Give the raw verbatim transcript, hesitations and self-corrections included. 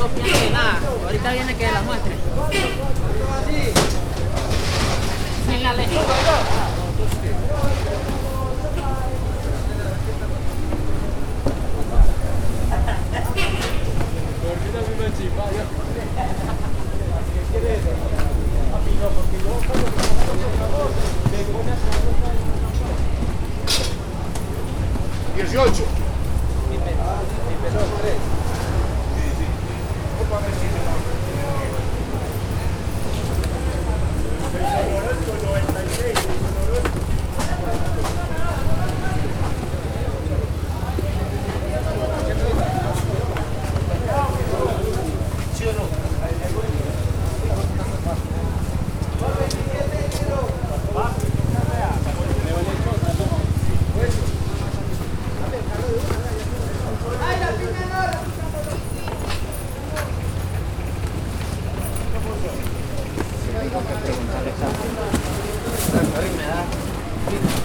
confianza de nada. Ahorita viene que la muestre. En la lechuga. dieciocho. Tengo que preguntarle exacto. Me da.